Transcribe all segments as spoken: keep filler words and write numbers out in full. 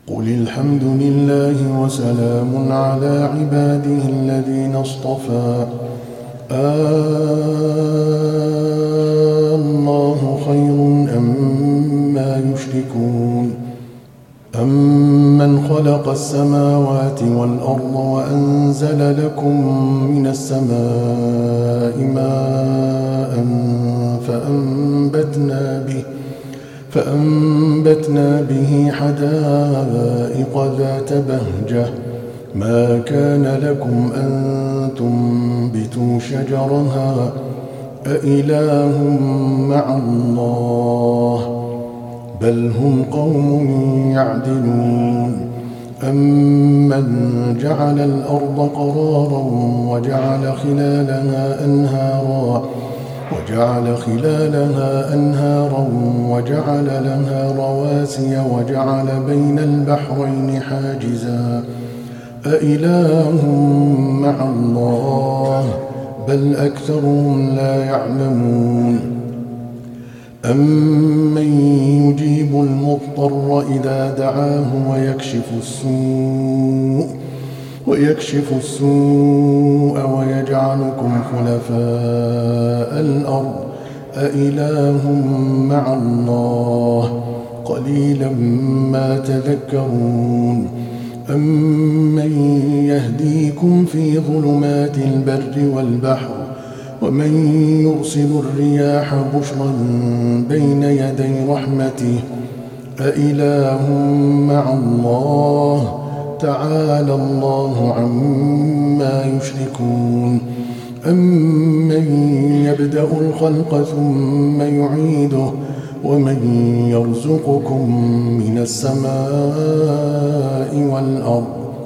قل الحمد لله وسلام على عباده الذين اصطفى الله خير أما يشركون أمن خلق السماوات والأرض وأنزل لكم من السماء ماء فأنبتنا به فأنبتنا به حدائق ذات بهجة ما كان لكم أن تنبتوا شجرها أإله مع الله بل هم قوم يعدلون أمن جعل الأرض قرارا وجعل خلالها أنهارا وجعل خلالها أنهارا وجعل لها رواسي وجعل بين البحرين حاجزا أإله مع الله بل أكثرهم لا يعلمون أمن يجيب المضطر إذا دعاه ويكشف السوء ويكشف السوء ويجعلكم خلفاء الأرض أإله مع الله قليلا ما تذكرون أمن يهديكم في ظلمات البر والبحر ومن يرسل الرياح بشرا بين يدي رحمته أإله مع الله تعالى الله عما يشركون أمن يبدأ الخلق ثم يعيده ومن يرزقكم من السماء والأرض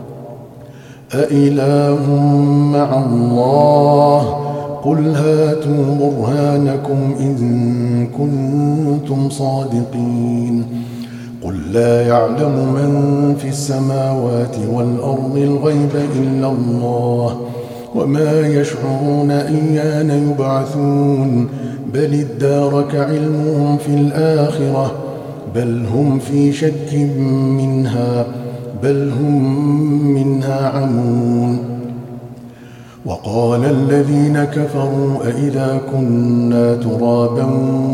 أإله مع الله قل هاتوا برهانكم إن كنتم صادقين قل لا يعلم من في السماوات والأرض الغيب إلا الله وما يشعرون أيان يبعثون بل ادارك علمهم في الآخرة بل هم في شك منها بل هم منها عمون وقال الذين كفروا أئذا كنا ترابا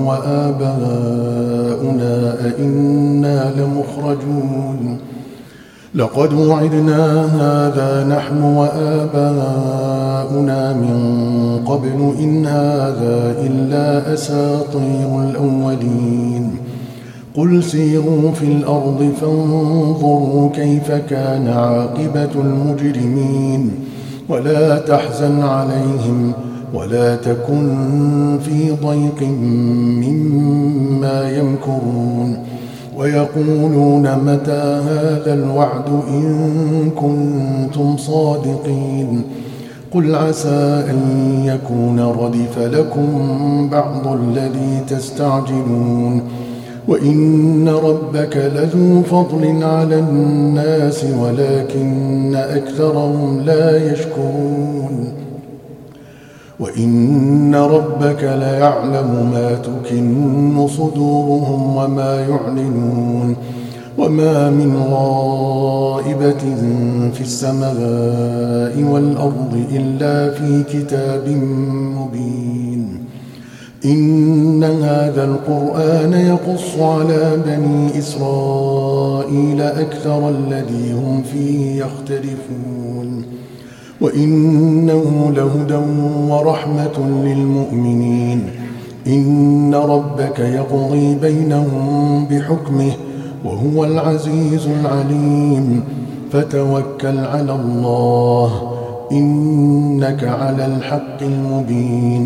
وآباؤنا أئنا لمخرجون لقد وعدنا هذا نحن وآباؤنا من قبل إن هذا إلا أساطير الأولين قل سيروا في الأرض فانظروا كيف كان عاقبة المجرمين ولا تحزن عليهم ولا تكن في ضيق مما يمكرون ويقولون متى هذا الوعد إن كنتم صادقين قل عسى أن يكون ردف لكم بعض الذي تستعجلون وإن ربك لذو فضل على الناس ولكن أكثرهم لا يشكرون وإن ربك ليعلم ما تكن صدورهم وما يعلنون وما من غائبة في السماء والأرض إلا في كتاب مبين إن هذا القرآن يقص على بني إسرائيل أكثر الذي هم فيه يختلفون وإنه لهدى ورحمة للمؤمنين إن ربك يقضي بينهم بحكمه وهو العزيز العليم فتوكل على الله إنك على الحق المبين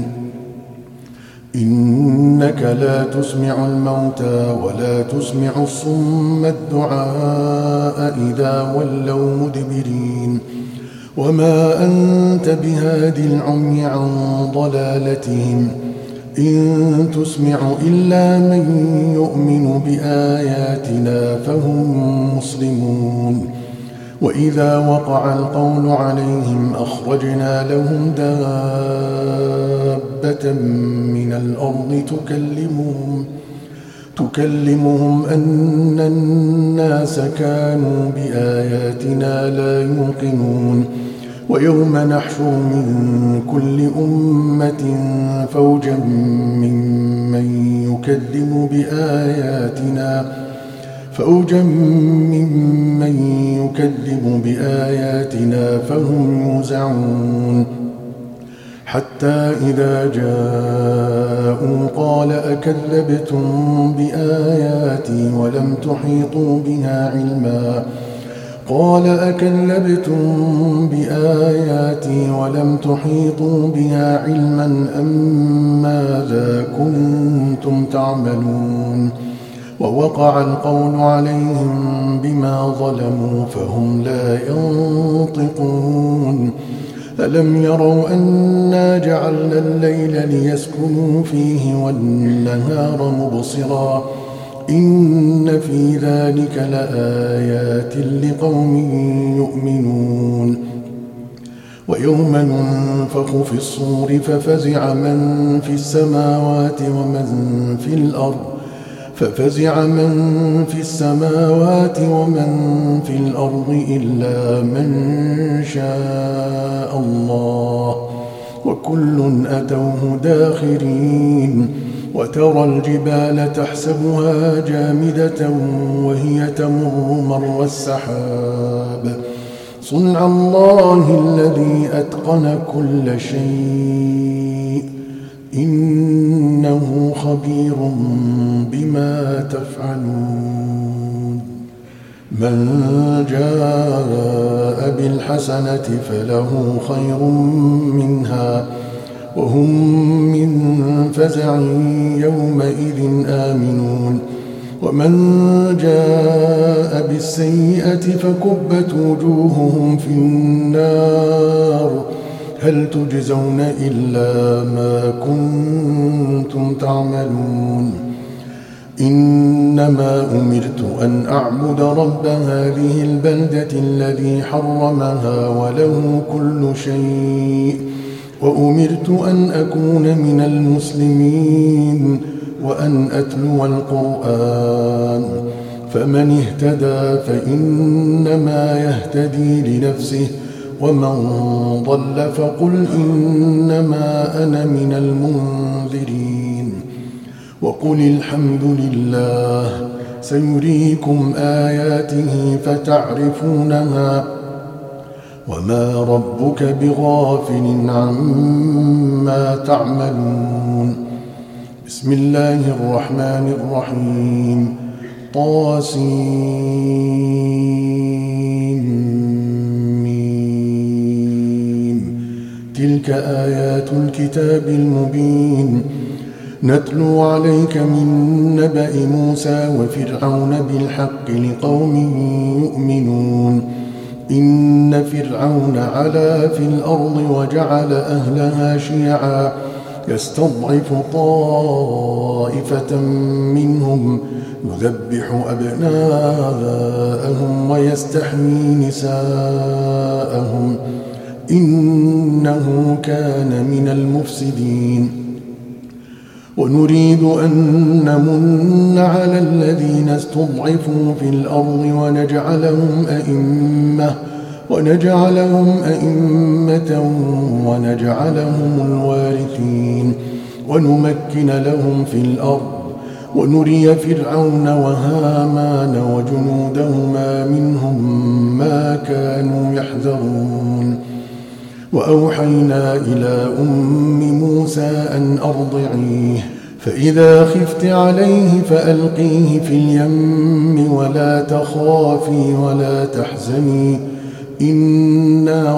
إنك لا تسمع الموتى ولا تسمع الصم الدعاء إذا ولوا مدبرين وما أنت بهاد العمي عن ضلالتهم إن تسمع إلا من يؤمن بآياتنا فهم مسلمون وإذا وقع القول عليهم أخرجنا لهم دابة من الأرض تكلمهم تكلمهم أن الناس كانوا بآياتنا لا يوقنون ويوم نحشر من كل أمة فوجا ممن يكذب بآياتنا فأوجا ممن يكذب بآياتنا فهم يوزعون حتى إذا جاءوا قال أكذبتم بآياتي ولم تحيطوا بها علما قال أكذبتم بآياتي ولم تحيطوا بها علما أم ماذا كنتم تعملون ووقع القول عليهم بما ظلموا فهم لا ينطقون ألم يروا أنا جعلنا الليل ليسكنوا فيه والنهار مبصرا إن في ذلك لآيات لقوم يؤمنون ويوم ينفخ في الصور ففزع من في السماوات ومن في الأرض ففزع من في السماوات ومن في الأرض إلا من شاء الله وكل أتوه داخرين وترى الجبال تحسبها جامدة وهي تمر مر السحاب صنع الله الذي أتقن كل شيء إنه خبير بما تفعلون من جاء بالحسنة فله خير منها وهم من فزع يومئذ آمنون ومن جاء بالسيئة فكبت وجوههم في النار هل تجزون إلا ما كنتم تعملون إنما أمرت أن أعبد رب هذه البلدة الذي حرمها وله كل شيء وأمرت أن أكون من المسلمين وأن أتلو القرآن فمن اهتدى فإنما يهتدي لنفسه ومن ضل فقل إنما أنا من المنذرين وقل الحمد لله سيريكم آياته فتعرفونها وما ربك بغافل عما تعملون بسم الله الرحمن الرحيم طاسيم تلك آيات الكتاب المبين نتلو عليك من نبأ موسى وفرعون بالحق لقوم يؤمنون إن فرعون علا في الأرض وجعل أهلها شيعا يستضعف طائفة منهم يذبح أبناءهم ويستحيي نساءهم إنه كان من المفسدين ونريد أن نمن على الذين استضعفوا في الأرض ونجعلهم أئمة ونجعلهم أئمة ونجعلهم الوارثين ونمكن لهم في الأرض ونري فرعون وهامان وجنودهما منهم ما كانوا يحذرون وأوحينا إلى أم موسى أن أرضعيه فإذا خفت عليه فألقيه في اليم ولا تخافي ولا تحزني إنا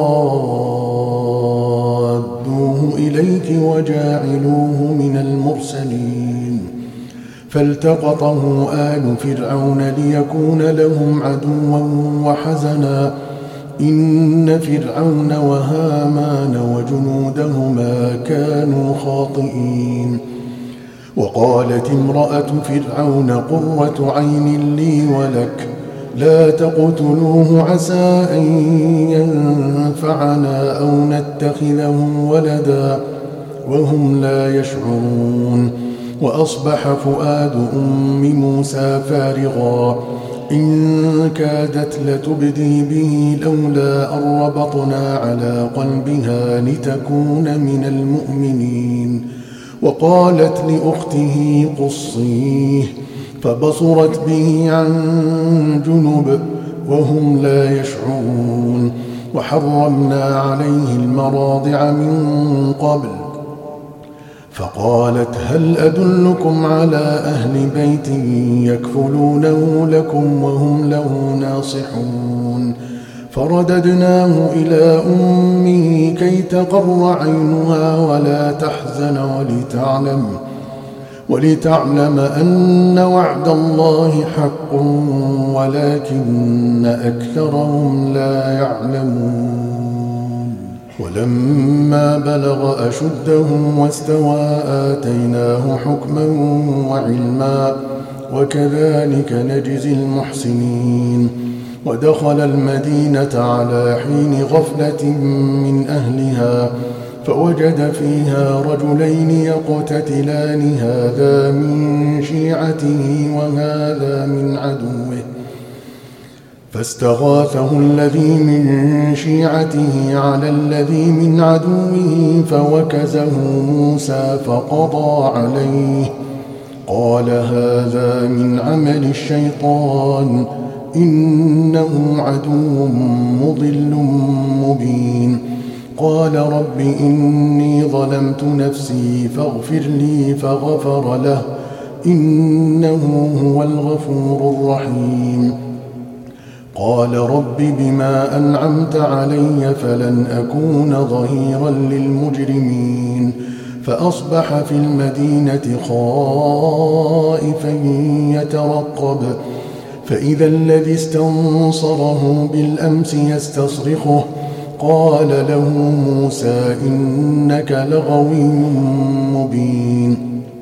رادوه إليك وجاعلوه من المرسلين فالتقطه آل فرعون ليكون لهم عدوا وحزنا إن فرعون وهامان وجنودهما كانوا خاطئين وقالت امرأة فرعون قرة عين لي ولك لا تقتلوه عسى أن ينفعنا أو نتخذه ولدا وهم لا يشعرون وأصبح فؤاد أم موسى فارغا إن كادت لتبدي به لولا أن ربطنا على قلبها لتكون من المؤمنين. وقالت لأخته قصيه فبصرت به عن جنب وهم لا يشعرون. وحرمنا عليه المراضع من قبل فقالت هل أدلكم على أهل بيت يكفلونه لكم وهم له ناصحون. فرددناه إلى أمه كي تقر عينها ولا تحزن ولتعلم ولتعلم أن وعد الله حق ولكن أكثرهم لا يعلمون. ولما بلغ أشده واستوى آتيناه حكما وعلما وكذلك نجزي المحسنين. ودخل المدينة على حين غفلة من أهلها فوجد فيها رجلين يقتتلان هذا من شيعته وهذا من عدوه فاستغاثه الذي من شيعته على الذي من عدوه فوكزه موسى فقضى عليه قال هذا من عمل الشيطان إنه عدو مضل مبين. قال رب إني ظلمت نفسي فاغفر لي فغفر له إنه هو الغفور الرحيم. قال رب بما أنعمت علي فلن أكون ظهيرا للمجرمين. فأصبح في المدينة خائفا يترقب فإذا الذي استنصره بالأمس يستصرخه قال له موسى إنك لغوي مبين.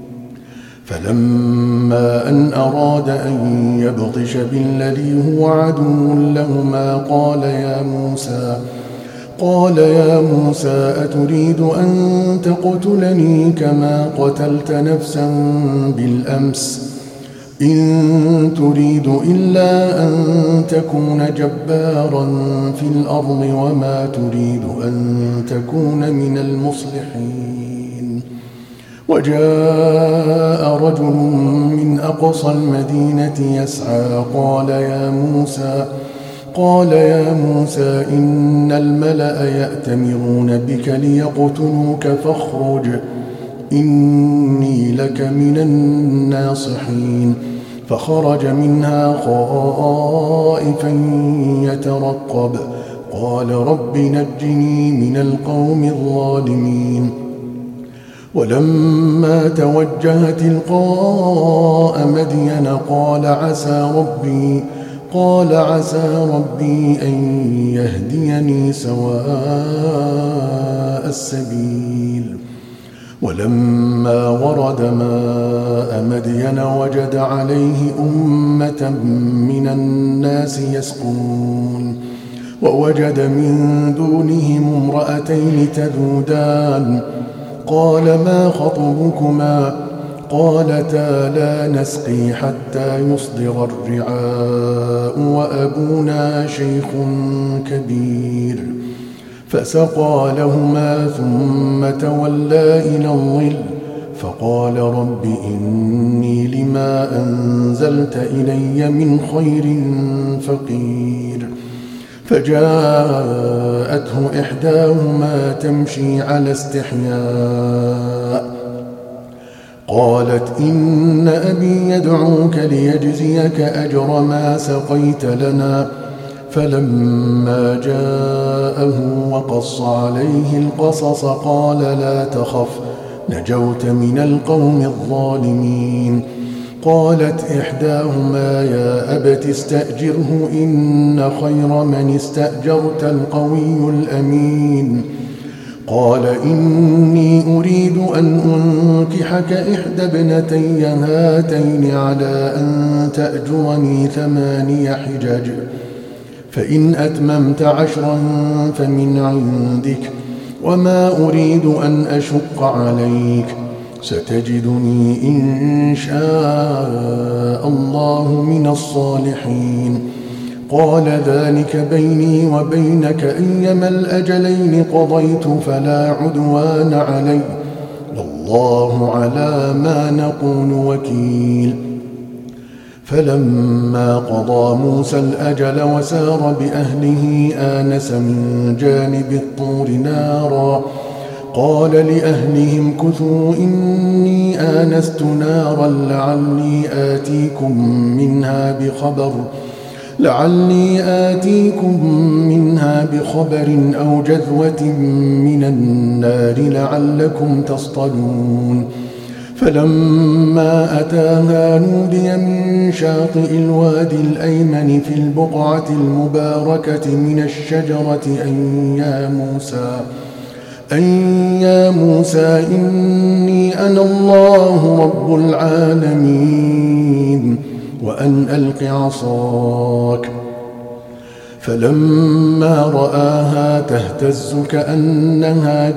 فلما أن أراد أن يبطش بالذي هو عدو لهما قال يا موسى قال يا موسى أتريد أن تقتلني كما قتلت نفسا بالأمس إن تريد إلا أن تكون جبارا في الأرض وما تريد أن تكون من المصلحين. وجاء رجل من أقصى المدينة يسعى قال يا موسى قال يا موسى إن الملأ يأتمرون بك ليقتلوك فاخرج إني لك من الناصحين. فخرج منها خائفا يترقب قال رب نجني من القوم الظالمين. ولما توجه تلقاء مدين قال عسى ربي قال عسى ربي أن يهديني سواء السبيل. ولما ورد ماء مدين وجد عليه أمة من الناس يسقون ووجد من دونهم امرأتين تذودان قال ما خطبكما قالتا لا نسقي حتى يصدر الرعاء وأبونا شيخ كبير. فسقى لهما ثم تولى إلى الظل فقال رب إني لما أنزلت إلي من خير فقير. فجاءته إحداهما تمشي على استحياء قالت إن أبي يدعوك ليجزيك أجر ما سقيت لنا. فلما جاءه وقص عليه القصص قال لا تخف نجوت من القوم الظالمين. قالت إحداهما يا أبت استأجره إن خير من استأجرت القوي الأمين. قال إني أريد أن أنكحك إحدى ابنتي هاتين على أن تأجرني ثماني حجج فإن أتممت عشرا فمن عندك وما أريد أن أشق عليك ستجدني إن شاء الله من الصالحين. قال ذلك بيني وبينك أيما الأجلين قضيت فلا عدوان علي والله على ما نقول وكيل. فلما قضى موسى الأجل وسار بأهله آنس من جانب الطور نارا قال لأهلهم كثوا إني آنست نارا لعلي آتيكم منها بخبر لعلي آتيكم منها بخبر أو جذوة من النار لعلكم تصطلون. فلما أتاها نودي من شاطئ الوادي الأيمن في البقعة المباركة من الشجرة أن يا موسى أن يا موسى إني أنا الله رب العالمين وأن ألق عصاك. فلما رآها تهتز كأنها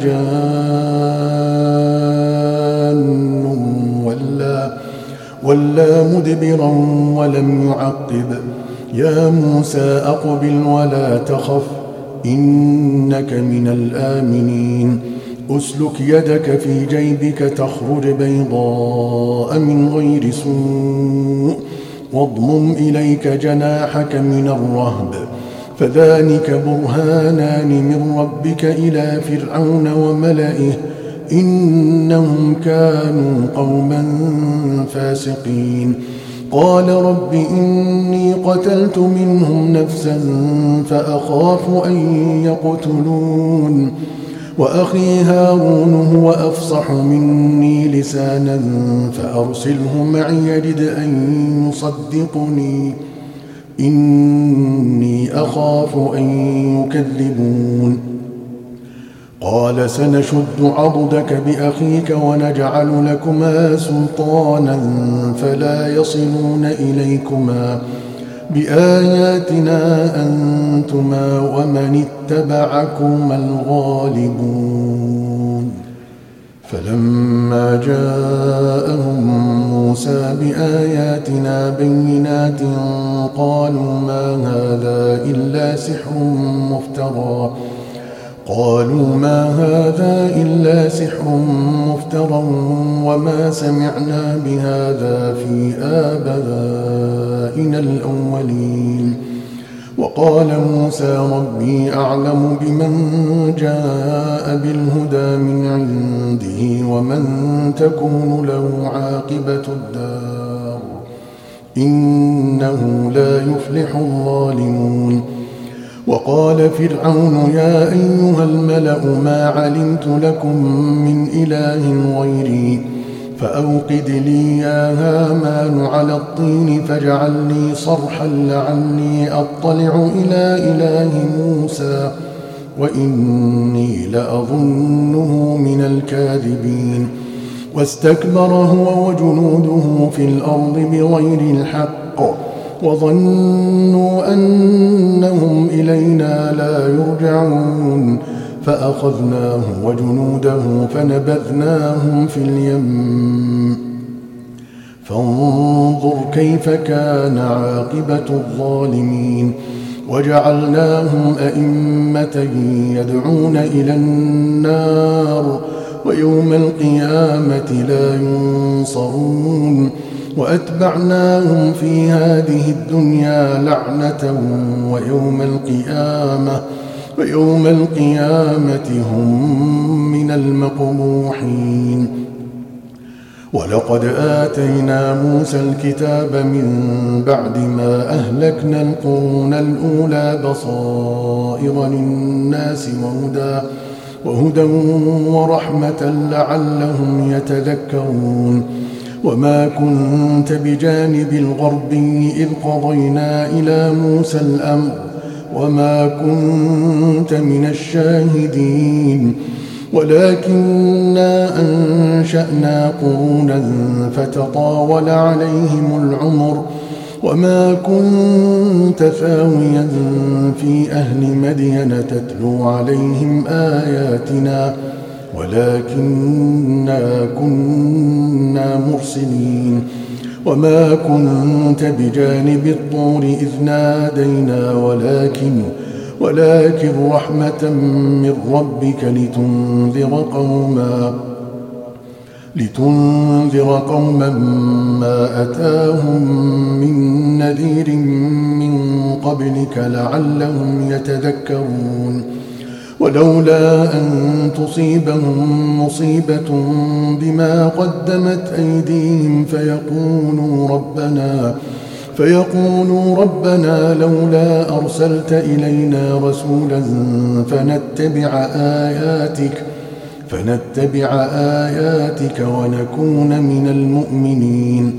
جان ولا, ولا مدبرا ولم يعقب. يا موسى أقبل ولا تخف إنك من الآمنين. أسلك يدك في جيبك تخرج بيضاء من غير سوء واضمم إليك جناحك من الرهب فذلك برهانان من ربك إلى فرعون وملئه إنهم كانوا قوما فاسقين. قال رب إني قتلت منهم نفسا فأخاف أن يقتلون وأخي هارون هو أفصح مني لسانا فأرسله معي يجد أن يصدقني إني أخاف أن يكذبون. قال سنشد عضدك بأخيك ونجعل لكما سلطانا فلا يصلون إليكما بآياتنا أنتما ومن اتبعكما الغالبون. فلما جاءهم موسى بآياتنا بينات قالوا ما هذا إلا سحر مفترى قالوا ما هذا إلا سحر مفترى وما سمعنا بهذا في آبائنا الأولين. وقال موسى ربي أعلم بمن جاء بالهدى من عنده ومن تكون له عاقبة الدار إنه لا يفلح الظالمون. وقال فرعون يا أيها الملأ ما علمت لكم من إله غيري فأوقد لي يا هامان على الطين فاجعل لي صرحا لعلي أطلع إلى إله موسى وإني لأظنه من الكاذبين. واستكبر هو وجنوده في الأرض بغير الحق وظنوا أنهم إلينا لا يرجعون فأخذناه وجنوده فنبذناهم في اليم فانظر كيف كان عاقبة الظالمين. وجعلناهم أئمة يدعون إلى النار ويوم القيامة لا ينصرون. وأتبعناهم في هذه الدنيا لعنة ويوم القيامة ويوم القيامة هم من المقبوحين. ولقد آتينا موسى الكتاب من بعد ما أهلكنا القرون الأولى بصائر للناس وهدى وهدى ورحمة لعلهم يتذكرون. وما كنت بجانب الغربي إذ قضينا إلى موسى الأمر وما كنت من الشاهدين ولكننا أنشأنا قرونا فتطاول عليهم العمر وما كنت ثاويا في أهل مدين تتلو عليهم آياتنا ولكننا كنا مرسلين وما كنت بجانب الطور إذ نادينا ولكن ولكن رحمة من ربك لتنذر قوما لتنذر قوما ما أتاهم من نذير من قبلك لعلهم يتذكرون ولولا أن تصيبهم مصيبة بما قدمت أيديهم فيقولوا ربنا فيقولوا ربنا لولا أرسلت إلينا رسولا فنتبع آياتك فنتبع آياتك ونكون من المؤمنين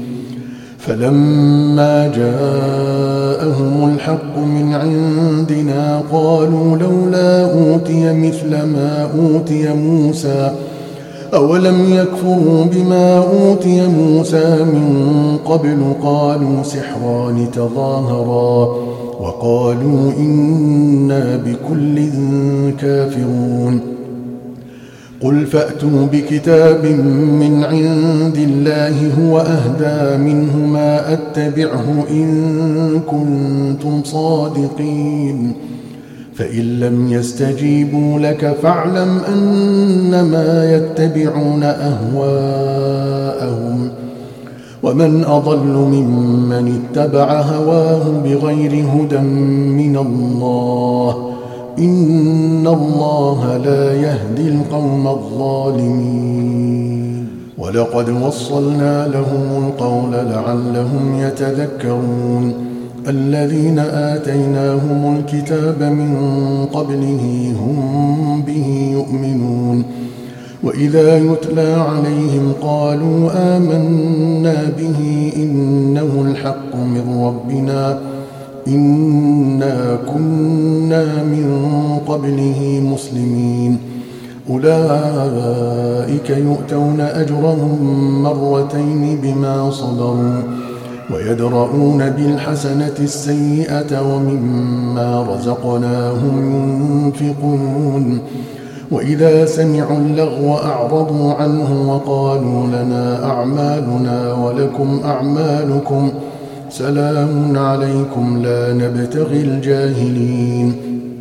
فلما جاءهم الحق من عندنا قالوا لولا أوتي مثل ما أوتي موسى أولم يكفروا بما أوتي موسى من قبل قالوا سحران تظاهرا وقالوا إنا بكل كافرون قل فأتوا بكتاب من عند الله هو أهدى منه ما أتبعه إن كنتم صادقين فإن لم يستجيبوا لك فاعلم أنما يتبعون أهواءهم ومن أضل ممن اتبع هواه بغير هدى من الله إن الله لا يهدي القوم الظالمين ولقد وصلنا لهم القول لعلهم يتذكرون الذين آتيناهم الكتاب من قبله هم به يؤمنون وإذا يتلى عليهم قالوا آمنا به إنه الحق من ربنا إنا كنا من قبله مسلمين أولئك يؤتون أجرهم مرتين بما صبروا ويدرؤون بالحسنة السيئة ومما رزقناهم ينفقون وإذا سمعوا اللغو أعرضوا عنه وقالوا لنا أعمالنا ولكم أعمالكم سلام عليكم لا نبتغي الجاهلين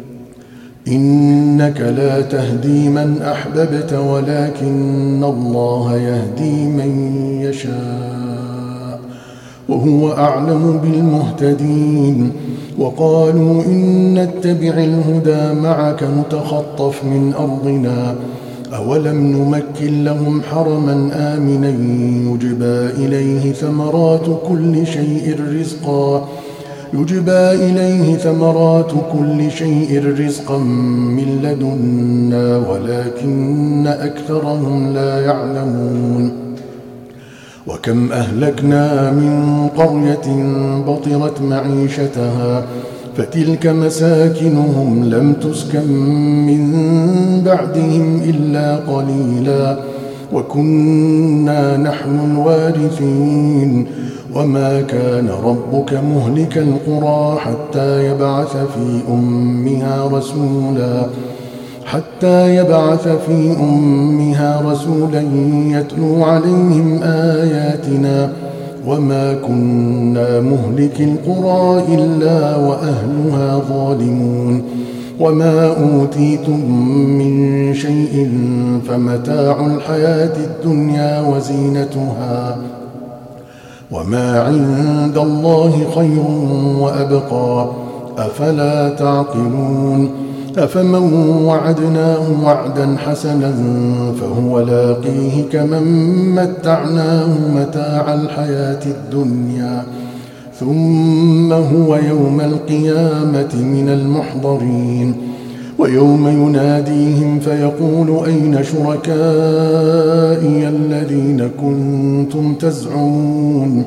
إنك لا تهدي من أحببت ولكن الله يهدي من يشاء وهو أعلم بالمهتدين وقالوا إن نتبع الهدى معك نتخطف من أرضنا أولم نمكن لهم حرما آمنا يجبى إليه ثمرات كل شيء رزقا يجبى إليه ثمرات كل شيء رزقا من لدنا ولكن أكثرهم لا يعلمون وكم أهلكنا من قرية بطرت معيشتها فتلك مساكنهم لم تسكن من بعدهم إلا قليلا وكنا نحن الوارثين وما كان ربك مهلك القرى حتى يبعث في أمها رسولا حتى يبعث في أمها رسولا يتلو عليهم آياتنا وما كنا مهلك القرى إلا وأهلها ظالمون وما أوتيتم من شيء فمتاع الحياة الدنيا وزينتها وما عند الله خير وأبقى أفلا تعقلون أفمن وعدناه وعدا حسنا فهو لاقيه كمن متعناه متاع الحياة الدنيا ثم هو يوم القيامة من المحضرين ويوم يناديهم فيقول أين شركائي الذين كنتم تزعمون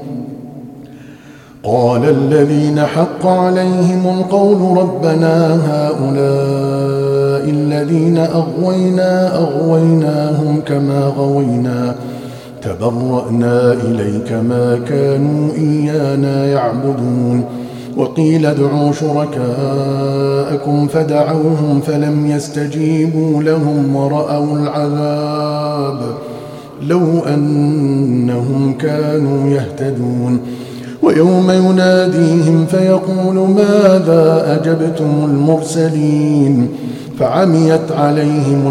قال الذين حق عليهم القول ربنا هؤلاء الذين أغوينا أغويناهم كما غوينا تبرأنا إليك ما كانوا إيانا يعبدون وقيل ادعوا شركاءكم فدعوهم فلم يستجيبوا لهم ورأوا العذاب لو أنهم كانوا يهتدون. ويوم يناديهم فيقول ماذا أجبتم المرسلين فعميت عليهم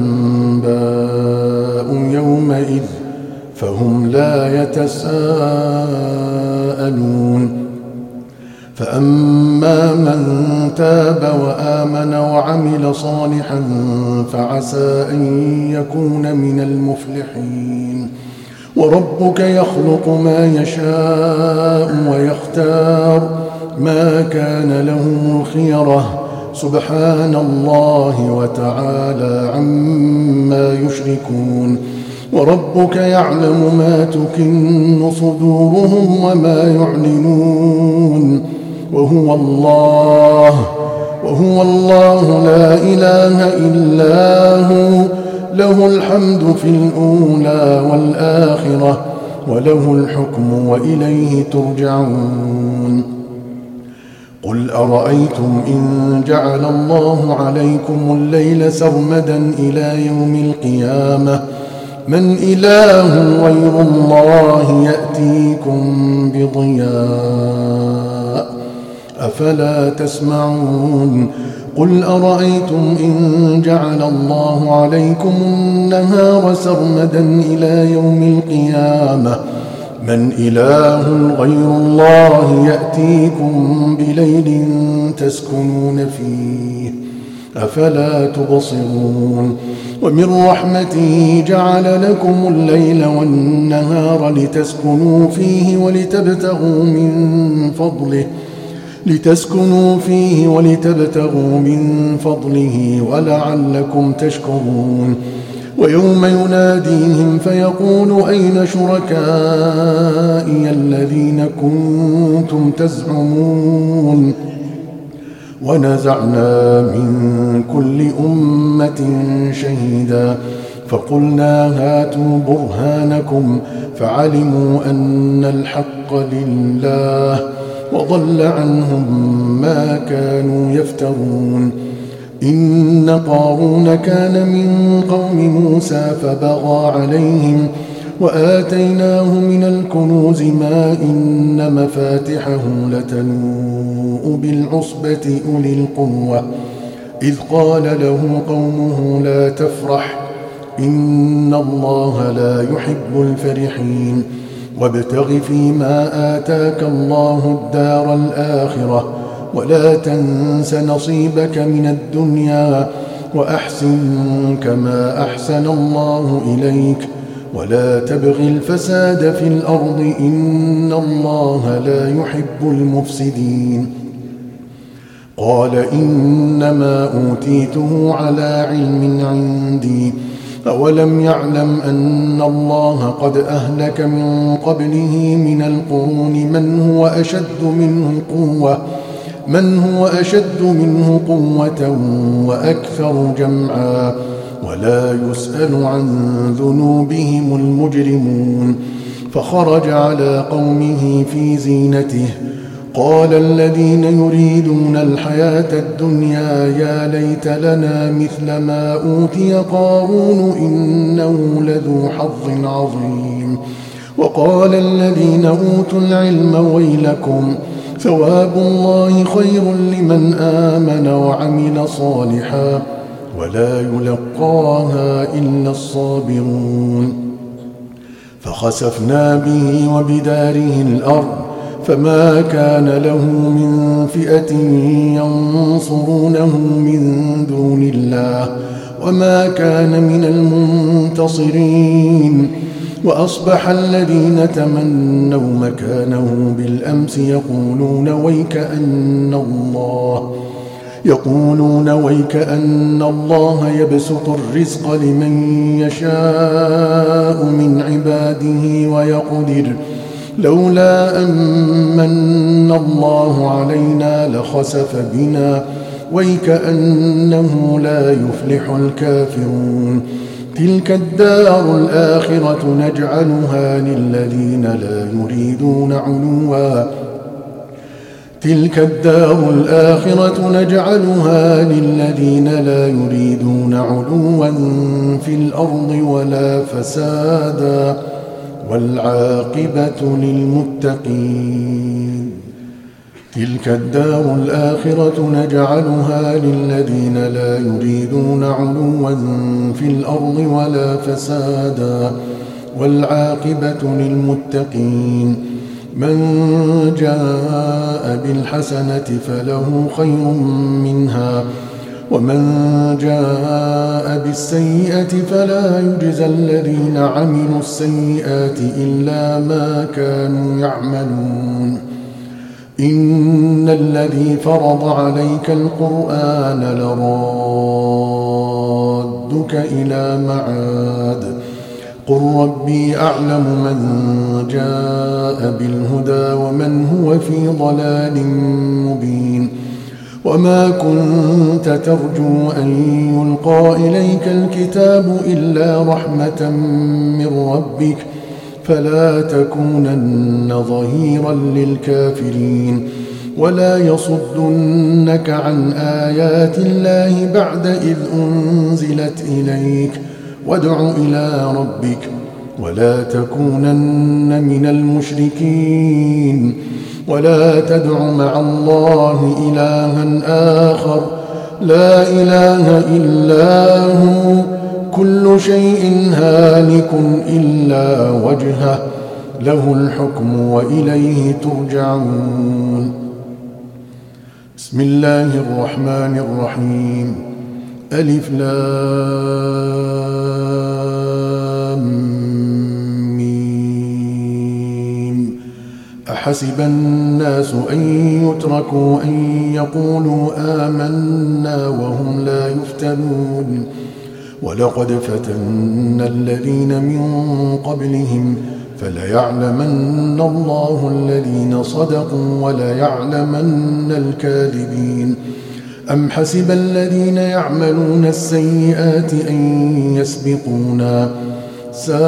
الأنباء يومئذ فهم لا يتساءلون. فأما من تاب وآمن وعمل صالحا فعسى أن يكون من المفلحين. وربك يخلق ما يشاء ويختار ما كان لهم الخيرة سبحان الله وتعالى عما يشركون. وربك يعلم ما تكن صدورهم وما يعلنون وهو الله وهو الله لا إله إلا هو له الحمد في الأولى والآخرة وله الحكم وإليه ترجعون. قل أرأيتم إن جعل الله عليكم الليل سرمدا إلى يوم القيامة من إله غير الله يأتيكم بضياء أفلا تسمعون. قل أرأيتم إن جعل الله عليكم النهار سرمدا إلى يوم القيامة من إله غير الله يأتيكم بليل تسكنون فيه أفلا تبصرون. ومن رحمته جعل لكم الليل والنهار لتسكنوا فيه ولتبتغوا من فضله لتسكنوا فيه ولتبتغوا من فضله ولعلكم تشكرون. ويوم يناديهم فيقول أين شركائي الذين كنتم تزعمون ونزعنا من كل أمة شهيدا فقلنا هاتوا برهانكم فعلموا أن الحق لله وضل عنهم ما كانوا يفترون. إن قارون كان من قوم موسى فبغى عليهم وآتيناه من الكنوز ما إن مفاتحه لتنوء بالعصبة أولي القوة إذ قال له قومه لا تفرح إن الله لا يحب الفرحين. وابتغ فيما آتاك الله الدار الآخرة ولا تنس نصيبك من الدنيا وأحسن كما أحسن الله إليك ولا تبغ الفساد في الأرض إن الله لا يحب المفسدين. قال إنما أوتيته على علم عندي أولم يعلم أن الله قد أهلك من قبله من القرون من هو أشد منه قوة من هو أشد منه قوة وأكثر جمعا ولا يسأل عن ذنوبهم المجرمون. فخرج على قومه في زينته قال الذين يريدون الحياة الدنيا يا ليت لنا مثل ما أوتي قارون إنه لذو حظ عظيم. وقال الذين أوتوا العلم ويلكم ثواب الله خير لمن آمن وعمل صالحا ولا يلقاها إلا الصابرون. فخسفنا به وبداره الأرض فما كان له من فئة ينصرونه من دون الله وما كان من المنتصرين. وأصبح الذين تمنوا مكانه بالأمس يقولون ويكأن الله يقولون ويكأن الله يبسط الرزق لمن يشاء من عباده ويقدر لولا أمن الله علينا لخسف بنا ويكأنه لا يفلح الكافرون. تلك الدار الآخرة نجعلها للذين لا يريدون علوا تلك الدار الآخرة نجعلها للذين لا يريدون علوا في الأرض ولا فسادا والعاقبة للمتقين. تلك الدار الآخرة نجعلها للذين لا يريدون علوا في الأرض ولا فسادا والعاقبة للمتقين. من جاء بالحسنة فله خير منها ومن جاء بالسيئة فلا يجزى الذين عملوا السيئات إلا ما كانوا يعملون. إن الذي فرض عليك القرآن لرادك إلى معاد قل ربي أعلم من جاء بالهدى ومن هو في ضلال مبين. وما كنت ترجو أن يلقى إليك الكتاب إلا رحمة من ربك فلا تكونن ظهيرا للكافرين ولا يصدنك عن آيات الله بعد إذ أنزلت إليك وادع إلى ربك ولا تكونن من المشركين ولا تدع مع الله إلها آخر لا إله إلا هو كل شيء هالك إلا وجهه له الحكم وإليه ترجعون. بسم الله الرحمن الرحيم. ألف لام ميم. أحسب الناس أن يتركوا أن يقولوا آمنا وهم لا يفتنون ولقد فتنا الذين من قبلهم فليعلمن الله الذين صدقوا وليعلمن الكاذبين. أم حسب الذين يعملون السيئات أن يسبقونا ساء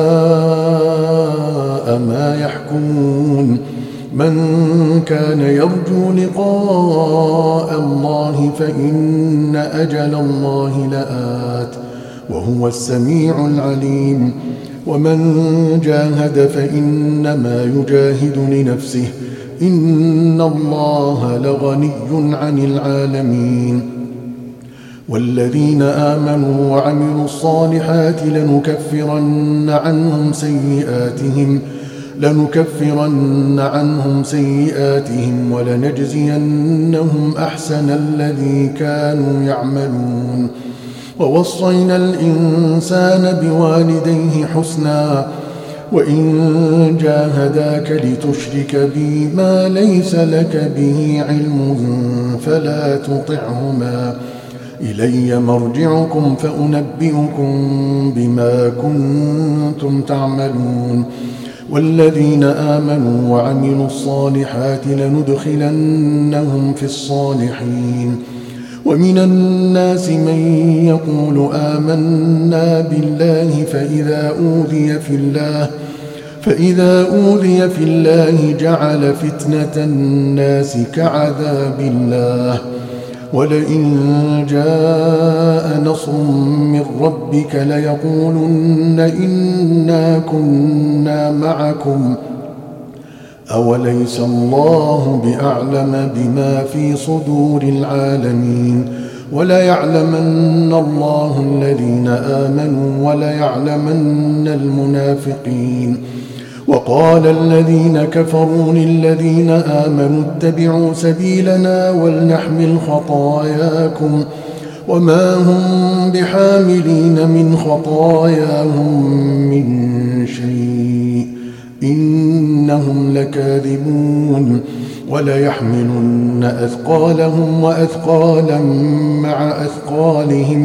ما يحكمون. من كان يرجو لقاء الله فإن أجل الله لآت وهو السميع العليم. ومن جاهد فإنما يجاهد لنفسه إن الله لغني عن العالمين. والذين آمنوا وعملوا الصالحات لنكفرن عنهم سيئاتهم لنكفرن عنهم سيئاتهم ولنجزينهم أحسن الذي كانوا يعملون. ووصينا الإنسان بوالديه حسنا وإن جاهداك لتشرك بي ما ليس لك به علم فلا تطعهما إلي مرجعكم فأنبئكم بما كنتم تعملون. والذين آمنوا وعملوا الصالحات لندخلنهم في الصالحين. ومن الناس من يقول آمنا بالله فإذا أوذي في الله فإذا أوذي في الله جعل فتنة الناس كعذاب الله ولئن جاء نصر من ربك ليقولن إنا كنا معكم أوليس الله بأعلم بما في صدور العالمين. وليعلمن الله الذين آمنوا وليعلمن المنافقين. وقال الذين كفروا للذين آمنوا اتبعوا سبيلنا ولنحمل خطاياكم وما هم بحاملين من خطاياهم من شيء إنهم لكاذبون. وليحملن أثقالهم وأثقالا مع أثقالهم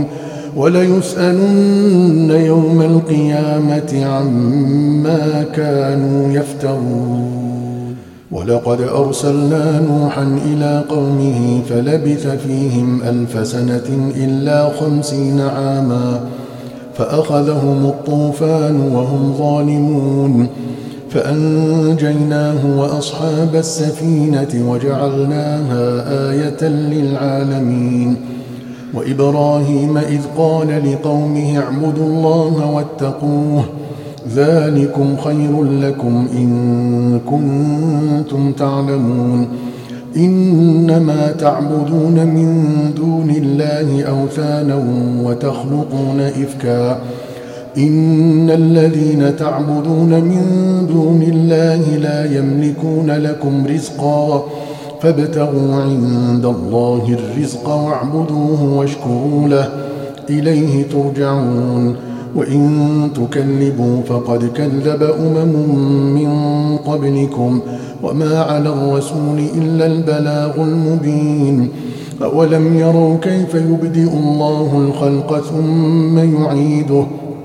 وليسألن يوم القيامة عما كانوا يفترون. ولقد أرسلنا نوحا إلى قومه فلبث فيهم ألف سنة إلا خمسين عاما فأخذهم الطوفان وهم ظالمون فأنجيناه وأصحاب السفينة وجعلناها آية للعالمين. وإبراهيم إذ قال لقومه اعبدوا الله واتقوه ذلكم خير لكم إن كنتم تعلمون. إنما تعبدون من دون الله أوثانا وتخلقون إفكا إن الذين تعبدون من دون الله لا يملكون لكم رزقا فابتغوا عند الله الرزق واعبدوه واشكروا له إليه ترجعون. وإن تكذبوا فقد كذب أمم من قبلكم وما على الرسول إلا البلاغ المبين. أولم يروا كيف يبدئ الله الخلق ثم يعيده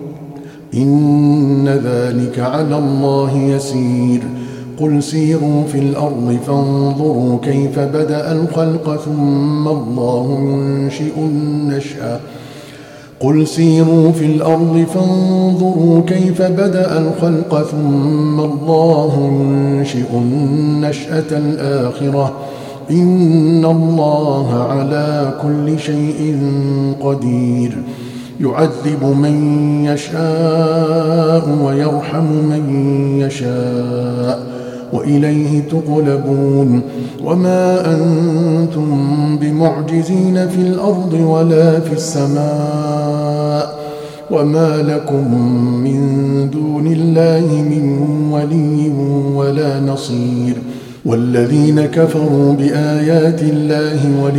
إن ذلك على الله يسير. قل سيروا في الأرض فانظروا كيف بدأ الخلق ثم الله ينشئ النشأة قل سيروا في الأرض فانظروا كيف بدأ الخلق ثم الله ينشئ النشأة الآخرة إن الله على كل شيء قدير. يعذب من يشاء ويرحم من يشاء وإليه تقلبون. وما أنتم بمعجزين في الأرض ولا في السماء وما لكم من دون الله من ولي ولا نصير. والذين كفروا بآيات الله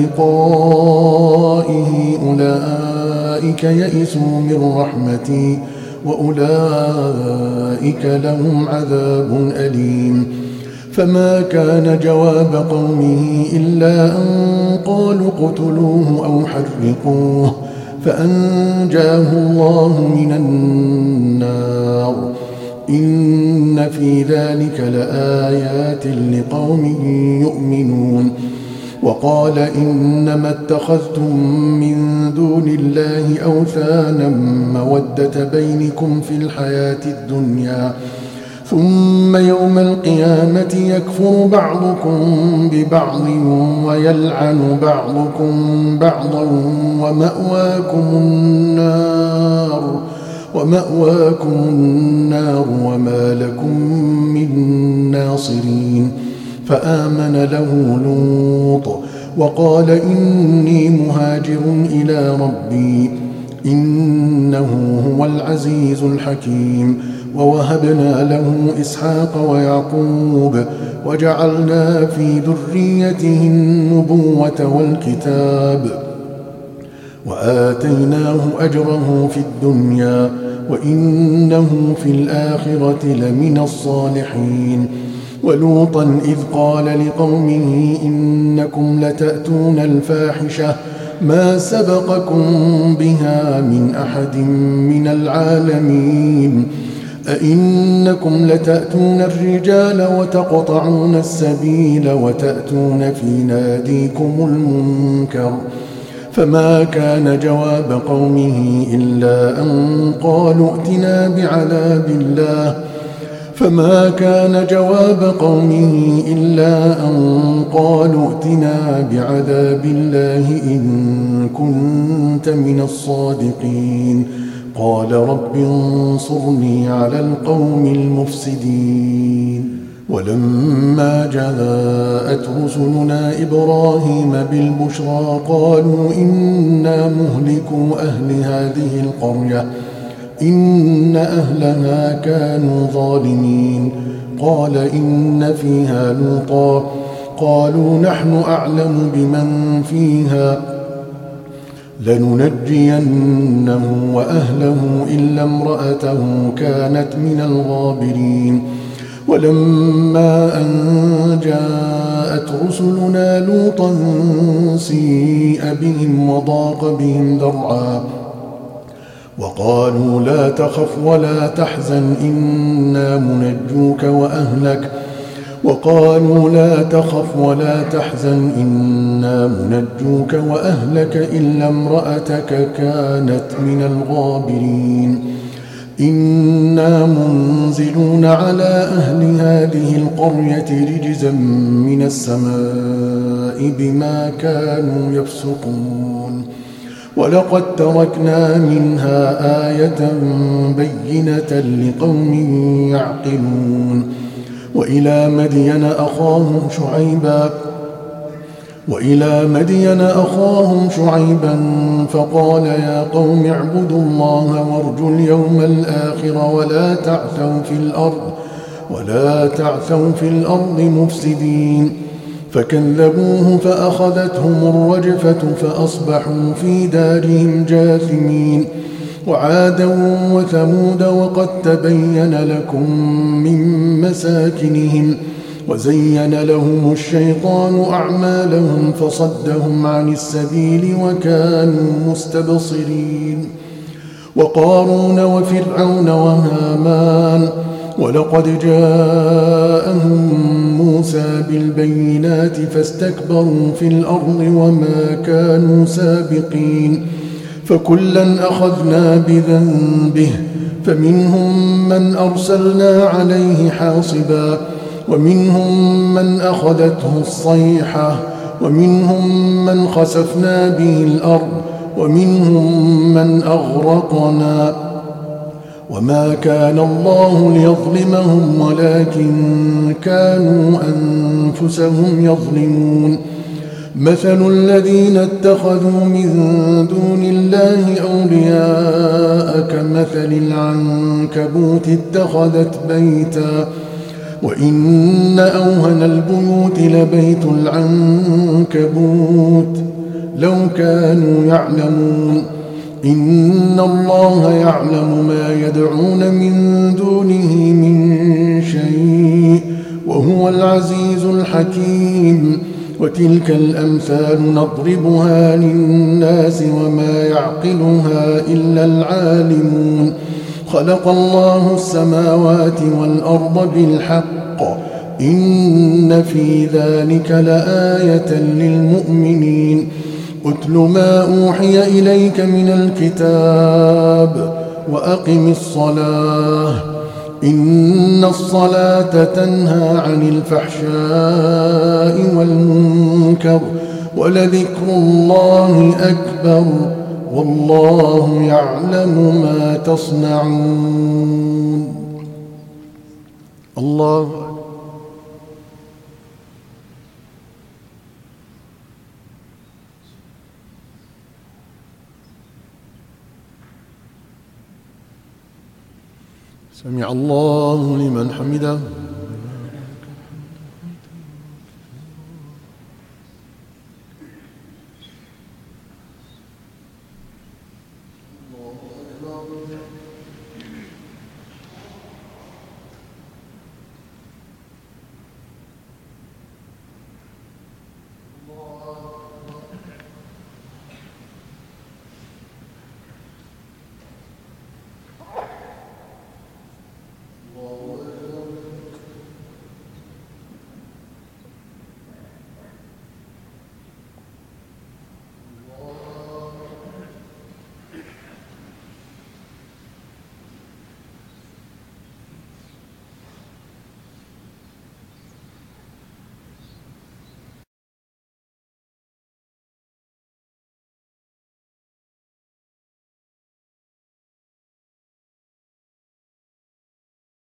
ولقائه أولئك يئسوا من رحمتي وأولئك لهم عذاب أليم. فما كان جواب قومه إلا أن قالوا اقتلوه أو حرقوه فأنجاه الله من النار إن في ذلك لآيات لقوم يؤمنون. وقال إنما اتخذتم من دون الله أوثانا مودة بينكم في الحياة الدنيا ثم يوم القيامة يكفر بعضكم ببعض ويلعن بعضكم بعضا ومأواكم النار ومأواكم النار وما لكم من ناصرين. فآمن له لوط وقال إني مهاجر إلى ربي إنه هو العزيز الحكيم. ووهبنا له إسحاق ويعقوب وجعلنا في ذريته النبوة والكتاب وآتيناه أجره في الدنيا وإنه في الآخرة لمن الصالحين. ولوطا إذ قال لقومه إنكم لتأتون الفاحشة ما سبقكم بها من أحد من العالمين أئنكم لتأتون الرجال وتقطعون السبيل وتأتون في ناديكم المنكر. فما كان جواب قومه إلا أن قالوا ائتنا بعذاب الله فما كان جواب قومه إلا أن قالوا ائتنا بعذاب الله إن كنت من الصادقين. قال رب انصرني على القوم المفسدين. ولما جاءت رسلنا إبراهيم بالبشرى قالوا إنا مهلكو أهل هذه القرية إن أهلها كانوا ظالمين. قال إن فيها لوطا قالوا نحن أعلم بمن فيها لننجينه وأهله إلا امرأته كانت من الغابرين. ولما أن جاءت رسلنا لوطا سيء بهم وضاق بهم ذرعا وقالوا لا تخف ولا تحزن إنا منجوك وأهلك وقالوا لا تخف ولا تحزن إنا منجوك وأهلك إلا امرأتك كانت من الغابرين إنا منزلون على أهل هذه القرية رجزا من السماء بما كانوا يفسقون ولقد تركنا منها آية بينة لقوم يعقلون وإلى مدين أخاهم شعيبا وإلى مدين أخاهم شعيبا فقال يا قوم اعبدوا الله وارجوا اليوم الآخر ولا تعثوا في الأرض ولا تعثوا في الأرض مفسدين فكذبوه فأخذتهم الرجفة فأصبحوا في دارهم جاثمين وعادا وثمود وقد تبين لكم من مساكنهم وزين لهم الشيطان أعمالهم فصدهم عن السبيل وكانوا مستبصرين وقارون وفرعون وهامان ولقد جاءهم موسى بالبينات فاستكبروا في الأرض وما كانوا سابقين فكلا أخذنا بذنبه فمنهم من أرسلنا عليه حاصبا ومنهم من أخذته الصيحة ومنهم من خسفنا به الأرض ومنهم من أغرقنا وما كان الله ليظلمهم ولكن كانوا أنفسهم يظلمون مثل الذين اتخذوا من دون الله أولياء كمثل العنكبوت اتخذت بيتا وإن أوهن البيوت لبيت العنكبوت لو كانوا يعلمون إن الله يعلم ما يدعون من دونه من شيء وهو العزيز الحكيم وتلك الأمثال نضربها للناس وما يعقلها إلا العالمون خلق الله السماوات والأرض بالحق إن في ذلك لآية للمؤمنين اتل ما أوحي إليك من الكتاب وأقم الصلاة إن الصلاة تنهى عن الفحشاء والمنكر ولذكر الله أكبر والله يعلم ما تصنعون. الله سمع الله لمن حمده.